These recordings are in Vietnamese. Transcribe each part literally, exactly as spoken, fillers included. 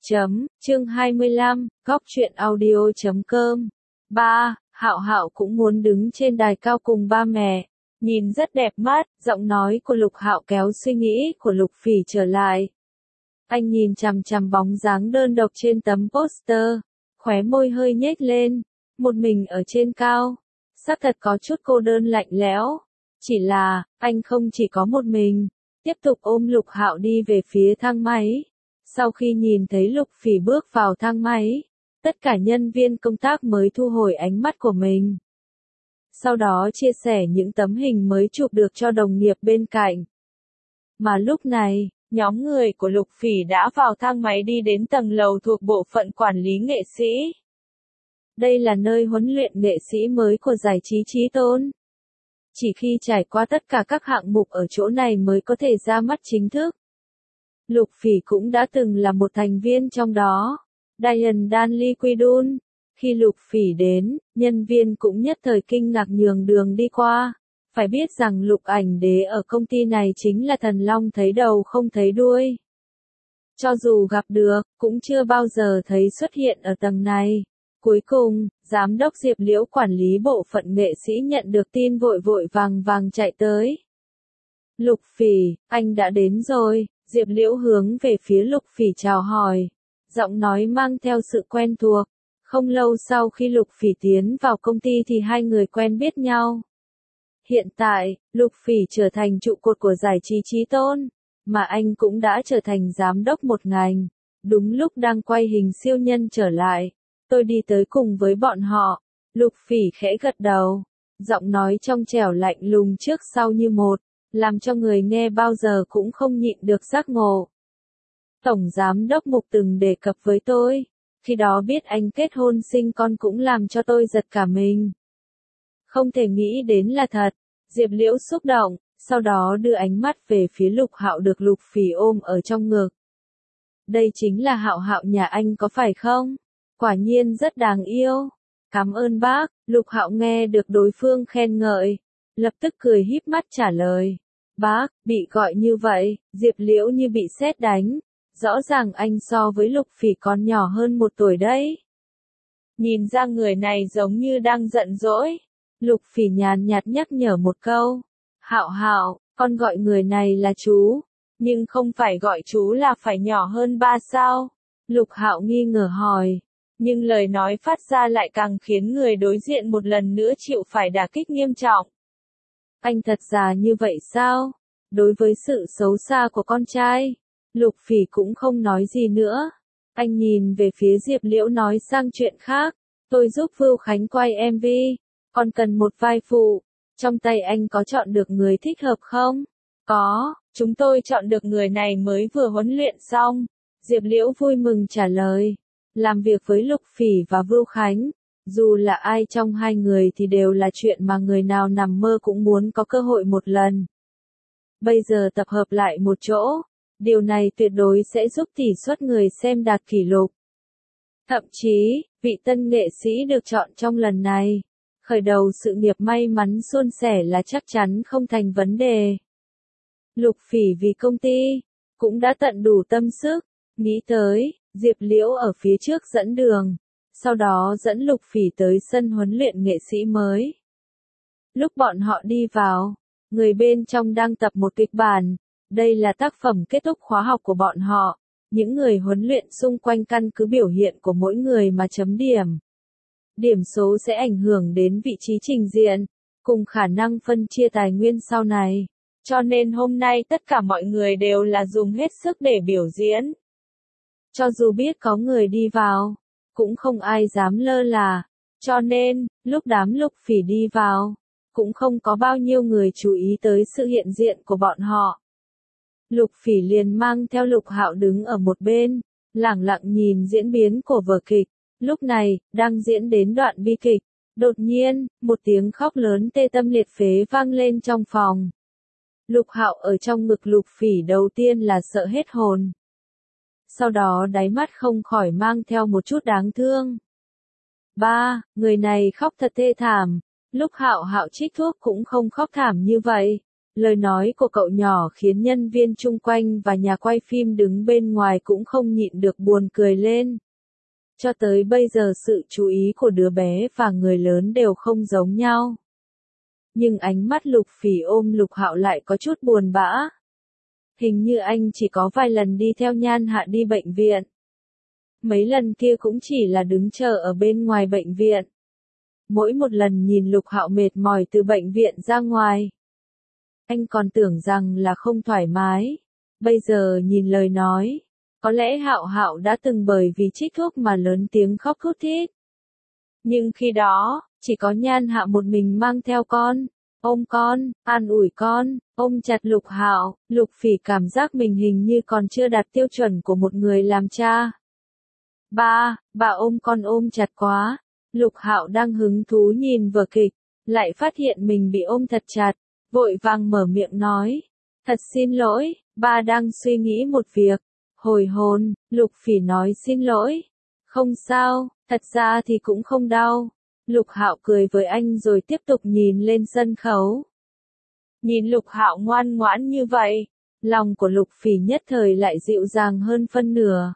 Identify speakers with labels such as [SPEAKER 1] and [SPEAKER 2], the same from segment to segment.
[SPEAKER 1] Chấm, chương hai mươi lăm, góc truyện audio chấm com. ba. Hạo Hạo cũng muốn đứng trên đài cao cùng ba mẹ. Nhìn rất đẹp mắt, giọng nói của Lục Hạo kéo suy nghĩ của Lục Phỉ trở lại. Anh nhìn chằm chằm bóng dáng đơn độc trên tấm poster, khóe môi hơi nhếch lên, một mình ở trên cao. Xác thật có chút cô đơn lạnh lẽo. Chỉ là, anh không chỉ có một mình. Tiếp tục ôm Lục Hạo đi về phía thang máy. Sau khi nhìn thấy Lục Phỉ bước vào thang máy, tất cả nhân viên công tác mới thu hồi ánh mắt của mình. Sau đó chia sẻ những tấm hình mới chụp được cho đồng nghiệp bên cạnh. Mà lúc này, nhóm người của Lục Phỉ đã vào thang máy đi đến tầng lầu thuộc bộ phận quản lý nghệ sĩ. Đây là nơi huấn luyện nghệ sĩ mới của giải trí Chí Tôn. Chỉ khi trải qua tất cả các hạng mục ở chỗ này mới có thể ra mắt chính thức. Lục Phỉ cũng đã từng là một thành viên trong đó. Diane Danley Quidun. Khi Lục Phỉ đến, nhân viên cũng nhất thời kinh ngạc nhường đường đi qua. Phải biết rằng Lục Ảnh Đế ở công ty này chính là thần long thấy đầu không thấy đuôi. Cho dù gặp được, cũng chưa bao giờ thấy xuất hiện ở tầng này. Cuối cùng, giám đốc Diệp Liễu quản lý bộ phận nghệ sĩ nhận được tin vội vội vàng vàng chạy tới. Lục Phỉ, anh đã đến rồi. Diệp Liễu hướng về phía Lục Phỉ chào hỏi. Giọng nói mang theo sự quen thuộc. Không lâu sau khi Lục Phỉ tiến vào công ty thì hai người quen biết nhau. Hiện tại, Lục Phỉ trở thành trụ cột của giải trí Chí Tôn, mà anh cũng đã trở thành giám đốc một ngành. Đúng lúc đang quay hình siêu nhân trở lại, tôi đi tới cùng với bọn họ. Lục Phỉ khẽ gật đầu, giọng nói trong trẻo lạnh lùng trước sau như một, làm cho người nghe bao giờ cũng không nhịn được giác ngộ. Tổng giám đốc Mục từng đề cập với tôi, khi đó biết anh kết hôn sinh con cũng làm cho tôi giật cả mình. Không thể nghĩ đến là thật. Diệp Liễu xúc động, sau đó đưa ánh mắt về phía Lục Hạo được Lục Phỉ ôm ở trong ngực. Đây chính là Hạo Hạo nhà anh có phải không? Quả nhiên rất đáng yêu. Cảm ơn bác. Lục Hạo nghe được đối phương khen ngợi, lập tức cười híp mắt trả lời. Bác, bị gọi như vậy, Diệp Liễu như bị sét đánh. Rõ ràng anh so với Lục Phỉ còn nhỏ hơn một tuổi đấy. Nhìn ra người này giống như đang giận dỗi. Lục Phỉ nhàn nhạt nhắc nhở một câu. Hạo Hạo, con gọi người này là chú, nhưng không phải gọi chú là phải nhỏ hơn ba sao? Lục Hạo nghi ngờ hỏi, nhưng lời nói phát ra lại càng khiến người đối diện một lần nữa chịu phải đả kích nghiêm trọng. Anh thật già như vậy sao? Đối với sự xấu xa của con trai, Lục Phỉ cũng không nói gì nữa. Anh nhìn về phía Diệp Liễu nói sang chuyện khác. Tôi giúp Vưu Khánh quay em vê. Còn cần một vai phụ. Trong tay anh có chọn được người thích hợp không? Có, chúng tôi chọn được người này mới vừa huấn luyện xong. Diệp Liễu vui mừng trả lời. Làm việc với Lục Phỉ và Vưu Khánh, dù là ai trong hai người thì đều là chuyện mà người nào nằm mơ cũng muốn có cơ hội một lần. Bây giờ tập hợp lại một chỗ, điều này tuyệt đối sẽ giúp tỷ suất người xem đạt kỷ lục. Thậm chí, vị tân nghệ sĩ được chọn trong lần này, khởi đầu sự nghiệp may mắn suôn sẻ là chắc chắn không thành vấn đề. Lục Phỉ vì công ty, cũng đã tận đủ tâm sức, nghĩ tới, Diệp Liễu ở phía trước dẫn đường, sau đó dẫn Lục Phỉ tới sân huấn luyện nghệ sĩ mới. Lúc bọn họ đi vào, người bên trong đang tập một kịch bản, đây là tác phẩm kết thúc khóa học của bọn họ, những người huấn luyện xung quanh căn cứ biểu hiện của mỗi người mà chấm điểm. Điểm số sẽ ảnh hưởng đến vị trí trình diện, cùng khả năng phân chia tài nguyên sau này. Cho nên hôm nay tất cả mọi người đều là dùng hết sức để biểu diễn. Cho dù biết có người đi vào, cũng không ai dám lơ là. Cho nên, lúc đám Lục Phỉ đi vào, cũng không có bao nhiêu người chú ý tới sự hiện diện của bọn họ. Lục Phỉ liền mang theo Lục Hạo đứng ở một bên, lẳng lặng nhìn diễn biến của vở kịch. Lúc này, đang diễn đến đoạn bi kịch, đột nhiên, một tiếng khóc lớn tê tâm liệt phế vang lên trong phòng. Lục Hạo ở trong ngực Lục Phỉ đầu tiên là sợ hết hồn. Sau đó đáy mắt không khỏi mang theo một chút đáng thương. Ba, người này khóc thật thê thảm. Lúc Hạo Hạo trích thuốc cũng không khóc thảm như vậy. Lời nói của cậu nhỏ khiến nhân viên chung quanh và nhà quay phim đứng bên ngoài cũng không nhịn được buồn cười lên. Cho tới bây giờ sự chú ý của đứa bé và người lớn đều không giống nhau. Nhưng ánh mắt Lục Phỉ ôm Lục Hạo lại có chút buồn bã. Hình như anh chỉ có vài lần đi theo Nhan Hạ đi bệnh viện. Mấy lần kia cũng chỉ là đứng chờ ở bên ngoài bệnh viện. Mỗi một lần nhìn Lục Hạo mệt mỏi từ bệnh viện ra ngoài. Anh còn tưởng rằng là không thoải mái. Bây giờ nhìn lời nói. Có lẽ Hạo Hạo đã từng bởi vì trích thuốc mà lớn tiếng khóc thút thít. Nhưng khi đó, chỉ có Nhan Hạ một mình mang theo con, ôm con, an ủi con, ôm chặt Lục Hạo. Lục Phỉ cảm giác mình hình như còn chưa đạt tiêu chuẩn của một người làm cha. Ba, bà ôm con ôm chặt quá. Lục Hạo đang hứng thú nhìn vở kịch, lại phát hiện mình bị ôm thật chặt, vội vàng mở miệng nói. Thật xin lỗi, ba đang suy nghĩ một việc. Hồi hồn, Lục Phỉ nói xin lỗi. Không sao, thật ra thì cũng không đau. Lục Hạo cười với anh rồi tiếp tục nhìn lên sân khấu. Nhìn Lục Hạo ngoan ngoãn như vậy, lòng của Lục Phỉ nhất thời lại dịu dàng hơn phân nửa.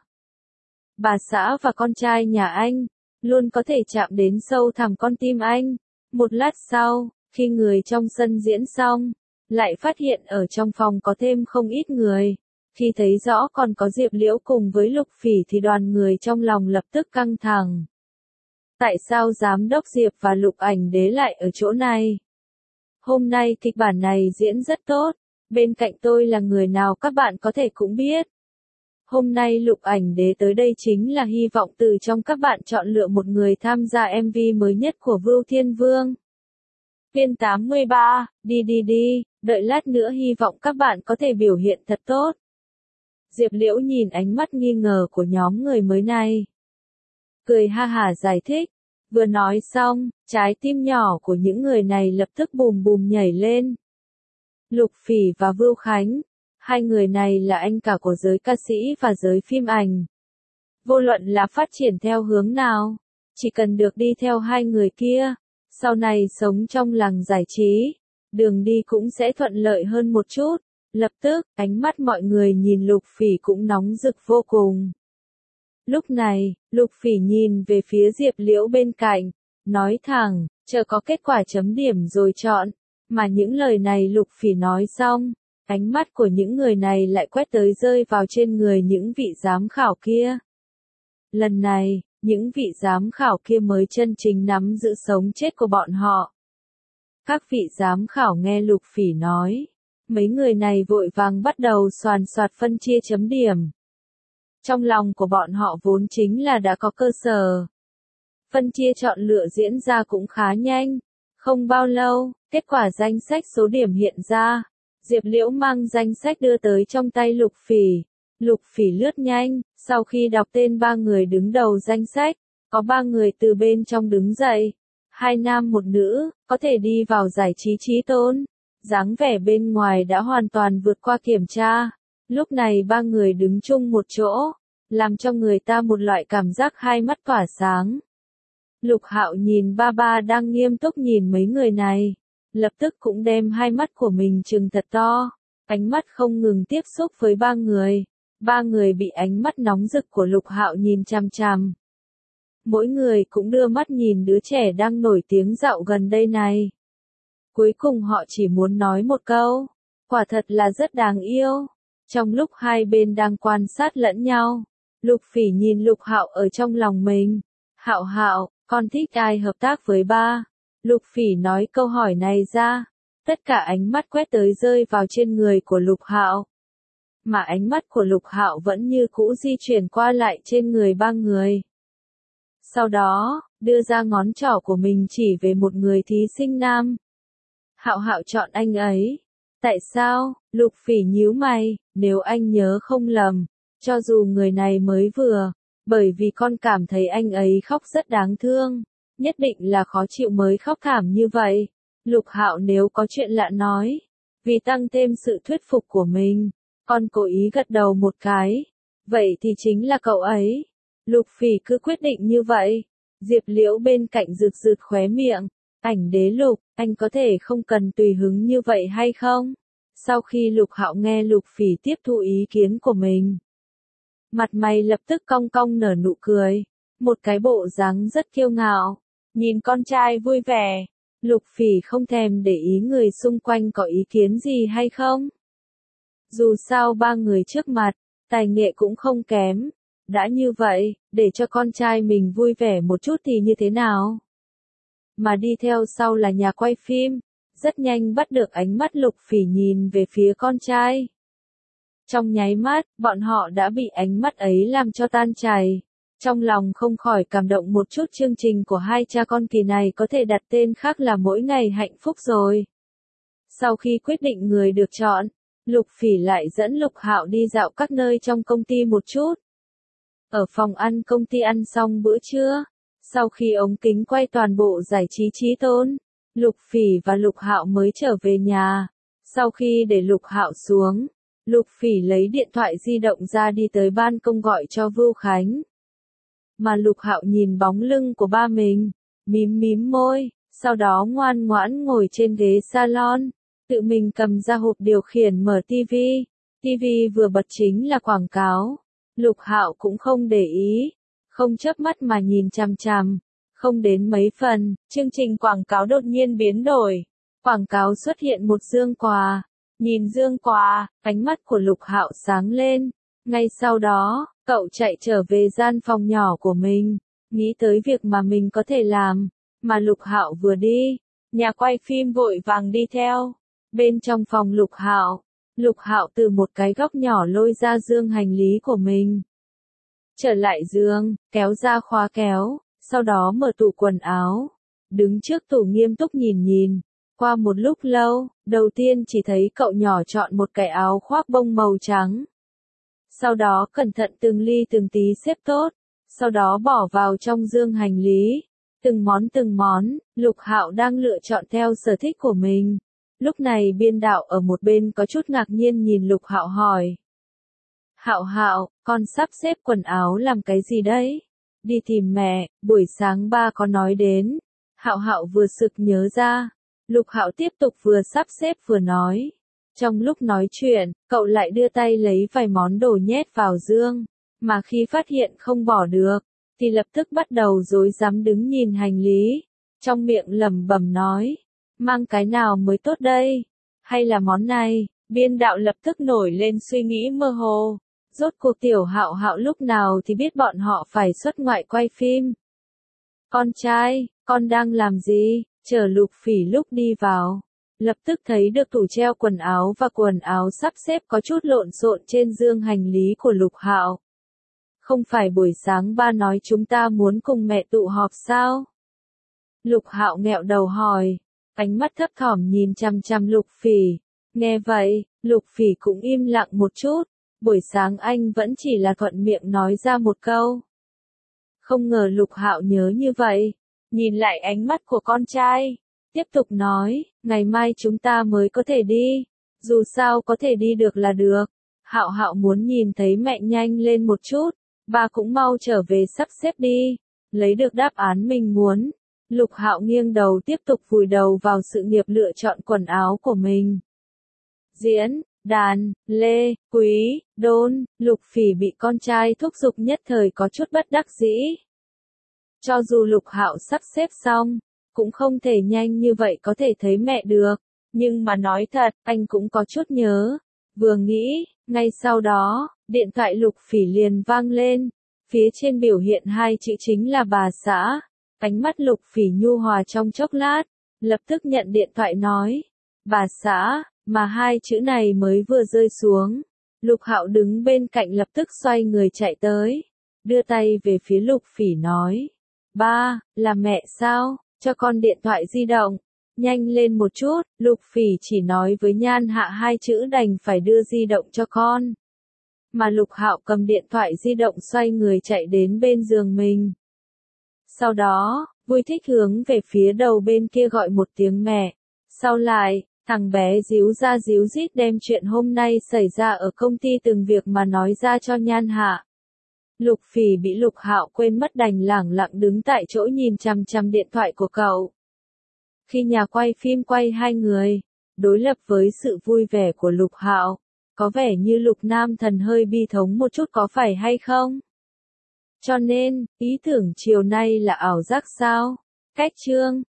[SPEAKER 1] Bà xã và con trai nhà anh, luôn có thể chạm đến sâu thẳm con tim anh. Một lát sau, khi người trong sân diễn xong, lại phát hiện ở trong phòng có thêm không ít người. Khi thấy rõ còn có Diệp Liễu cùng với Lục Phỉ thì đoàn người trong lòng lập tức căng thẳng. Tại sao giám đốc Diệp và Lục Ảnh Đế lại ở chỗ này? Hôm nay kịch bản này diễn rất tốt, bên cạnh tôi là người nào các bạn có thể cũng biết. Hôm nay Lục Ảnh Đế tới đây chính là hy vọng từ trong các bạn chọn lựa một người tham gia em vê mới nhất của Vưu Thiên Vương. Phiên tám mươi ba, đi đi đi, đợi lát nữa hy vọng các bạn có thể biểu hiện thật tốt. Diệp Liễu nhìn ánh mắt nghi ngờ của nhóm người mới này. Cười ha hả giải thích. Vừa nói xong, trái tim nhỏ của những người này lập tức bùm bùm nhảy lên. Lục Phỉ và Vưu Khánh, hai người này là anh cả của giới ca sĩ và giới phim ảnh. Vô luận là phát triển theo hướng nào, chỉ cần được đi theo hai người kia, sau này sống trong làng giải trí, đường đi cũng sẽ thuận lợi hơn một chút. Lập tức, ánh mắt mọi người nhìn Lục Phỉ cũng nóng rực vô cùng. Lúc này, Lục Phỉ nhìn về phía Diệp Liễu bên cạnh, nói thẳng, chờ có kết quả chấm điểm rồi chọn. Mà những lời này Lục Phỉ nói xong, ánh mắt của những người này lại quét tới rơi vào trên người những vị giám khảo kia. Lần này, những vị giám khảo kia mới chân chính nắm giữ sống chết của bọn họ. Các vị giám khảo nghe Lục Phỉ nói, mấy người này vội vàng bắt đầu soàn soạt phân chia chấm điểm. Trong lòng của bọn họ vốn chính là đã có cơ sở. Phân chia chọn lựa diễn ra cũng khá nhanh. Không bao lâu, kết quả danh sách số điểm hiện ra. Diệp Liễu mang danh sách đưa tới trong tay Lục Phỉ. Lục Phỉ lướt nhanh, sau khi đọc tên ba người đứng đầu danh sách, có ba người từ bên trong đứng dậy. Hai nam một nữ, có thể đi vào giải trí trí tôn. Dáng vẻ bên ngoài đã hoàn toàn vượt qua kiểm tra. Lúc này ba người đứng chung một chỗ, làm cho người ta một loại cảm giác hai mắt tỏa sáng. Lục Hạo nhìn ba ba đang nghiêm túc nhìn mấy người này, lập tức cũng đem hai mắt của mình trừng thật to, ánh mắt không ngừng tiếp xúc với ba người. Ba người bị ánh mắt nóng rực của Lục Hạo nhìn chằm chằm. Mỗi người cũng đưa mắt nhìn đứa trẻ đang nổi tiếng dạo gần đây này. Cuối cùng họ chỉ muốn nói một câu, quả thật là rất đáng yêu. Trong lúc hai bên đang quan sát lẫn nhau, Lục Phỉ nhìn Lục Hạo ở trong lòng mình. Hạo Hạo, con thích ai hợp tác với ba? Lục Phỉ nói câu hỏi này ra, tất cả ánh mắt quét tới rơi vào trên người của Lục Hạo. Mà ánh mắt của Lục Hạo vẫn như cũ di chuyển qua lại trên người ba người. Sau đó, đưa ra ngón trỏ của mình chỉ về một người thí sinh nam. Hạo Hạo chọn anh ấy. Tại sao? Lục Phỉ nhíu mày, nếu anh nhớ không lầm, cho dù người này mới vừa, bởi vì con cảm thấy anh ấy khóc rất đáng thương, nhất định là khó chịu mới khóc thảm như vậy. Lục Hạo nếu có chuyện lạ nói, vì tăng thêm sự thuyết phục của mình, con cố ý gật đầu một cái. Vậy thì chính là cậu ấy. Lục Phỉ cứ quyết định như vậy. Diệp Liễu bên cạnh rực rực khóe miệng. Ảnh Đế Lục, anh có thể không cần tùy hứng như vậy hay không? Sau khi Lục Hạo nghe Lục Phỉ tiếp thu ý kiến của mình, mặt mày lập tức cong cong nở nụ cười, một cái bộ dáng rất kiêu ngạo, nhìn con trai vui vẻ. Lục Phỉ không thèm để ý người xung quanh có ý kiến gì hay không. Dù sao ba người trước mặt, tài nghệ cũng không kém. Đã như vậy, để cho con trai mình vui vẻ một chút thì như thế nào? Mà đi theo sau là nhà quay phim, rất nhanh bắt được ánh mắt Lục Phỉ nhìn về phía con trai. Trong nháy mắt, bọn họ đã bị ánh mắt ấy làm cho tan chảy. Trong lòng không khỏi cảm động một chút, chương trình của hai cha con kỳ này có thể đặt tên khác là mỗi ngày hạnh phúc rồi. Sau khi quyết định người được chọn, Lục Phỉ lại dẫn Lục Hạo đi dạo các nơi trong công ty một chút. Ở phòng ăn công ty ăn xong bữa trưa, sau khi ống kính quay toàn bộ giải trí Chí Tôn, Lục Phỉ và Lục Hạo mới trở về nhà. Sau khi để Lục Hạo xuống, Lục Phỉ lấy điện thoại di động ra đi tới ban công gọi cho Vưu Khánh. Mà Lục Hạo nhìn bóng lưng của ba mình, mím mím môi, sau đó ngoan ngoãn ngồi trên ghế salon, tự mình cầm ra hộp điều khiển mở tivi. Tivi vừa bật chính là quảng cáo. Lục Hạo cũng không để ý, không chớp mắt mà nhìn chằm chằm. Không đến mấy phần, chương trình quảng cáo đột nhiên biến đổi. Quảng cáo xuất hiện một dương quà. Nhìn dương quà, ánh mắt của Lục Hạo sáng lên. Ngay sau đó, cậu chạy trở về gian phòng nhỏ của mình, nghĩ tới việc mà mình có thể làm. Mà Lục Hạo vừa đi, nhà quay phim vội vàng đi theo. Bên trong phòng Lục Hạo, Lục Hạo từ một cái góc nhỏ lôi ra dương hành lý của mình. Trở lại giường, kéo ra khóa kéo, sau đó mở tủ quần áo. Đứng trước tủ nghiêm túc nhìn nhìn. Qua một lúc lâu, đầu tiên chỉ thấy cậu nhỏ chọn một cái áo khoác bông màu trắng. Sau đó cẩn thận từng ly từng tí xếp tốt, sau đó bỏ vào trong dương hành lý. Từng món từng món, Lục Hạo đang lựa chọn theo sở thích của mình. Lúc này biên đạo ở một bên có chút ngạc nhiên nhìn Lục Hạo hỏi. Hạo Hạo, con sắp xếp quần áo làm cái gì đấy? Đi tìm mẹ, buổi sáng ba có nói đến. Hạo Hạo vừa sực nhớ ra. Lục Hạo tiếp tục vừa sắp xếp vừa nói. Trong lúc nói chuyện, cậu lại đưa tay lấy vài món đồ nhét vào dương. Mà khi phát hiện không bỏ được, thì lập tức bắt đầu rối rắm đứng nhìn hành lý. Trong miệng lẩm bẩm nói. Mang cái nào mới tốt đây? Hay là món này? Biên đạo lập tức nổi lên suy nghĩ mơ hồ. Rốt cuộc tiểu Hạo Hạo lúc nào thì biết bọn họ phải xuất ngoại quay phim. Con trai, con đang làm gì? Chờ Lục Phỉ lúc đi vào, lập tức thấy được tủ treo quần áo và quần áo sắp xếp có chút lộn xộn trên dương hành lý của Lục Hạo. Không phải buổi sáng ba nói chúng ta muốn cùng mẹ tụ họp sao? Lục Hạo nghẹo đầu hỏi, ánh mắt thấp thỏm nhìn chằm chằm Lục Phỉ. Nghe vậy, Lục Phỉ cũng im lặng một chút. Buổi sáng anh vẫn chỉ là thuận miệng nói ra một câu. Không ngờ Lục Hạo nhớ như vậy. Nhìn lại ánh mắt của con trai, tiếp tục nói, ngày mai chúng ta mới có thể đi, dù sao có thể đi được là được. Hạo Hạo muốn nhìn thấy mẹ nhanh lên một chút, ba cũng mau trở về sắp xếp đi, lấy được đáp án mình muốn. Lục Hạo nghiêng đầu tiếp tục vùi đầu vào sự nghiệp lựa chọn quần áo của mình. Diễn, đàn, lê, quý, đôn, Lục Phỉ bị con trai thúc giục nhất thời có chút bất đắc dĩ. Cho dù Lục Hạo sắp xếp xong, cũng không thể nhanh như vậy có thể thấy mẹ được. Nhưng mà nói thật, anh cũng có chút nhớ. Vừa nghĩ, ngay sau đó, điện thoại Lục Phỉ liền vang lên. Phía trên biểu hiện hai chữ chính là bà xã. Ánh mắt Lục Phỉ nhu hòa trong chốc lát, lập tức nhận điện thoại nói. Bà xã, mà hai chữ này mới vừa rơi xuống. Lục Hạo đứng bên cạnh lập tức xoay người chạy tới. Đưa tay về phía Lục Phỉ nói. Ba, là mẹ sao? Cho con điện thoại di động. Nhanh lên một chút, Lục Phỉ chỉ nói với Nhan Hạ hai chữ đành phải đưa di động cho con. Mà Lục Hạo cầm điện thoại di động xoay người chạy đến bên giường mình. Sau đó, vui thích hướng về phía đầu bên kia gọi một tiếng mẹ. Sau lại, thằng bé díu ra díu dít đem chuyện hôm nay xảy ra ở công ty từng việc mà nói ra cho Nhan Hạ. Lục Phỉ bị Lục Hạo quên mất đành lẳng lặng đứng tại chỗ nhìn chằm chằm điện thoại của cậu. Khi nhà quay phim quay hai người, đối lập với sự vui vẻ của Lục Hạo. Có vẻ như Lục Nam Thần hơi bi thống một chút có phải hay không? Cho nên, ý tưởng chiều nay là ảo giác sao? Cách chương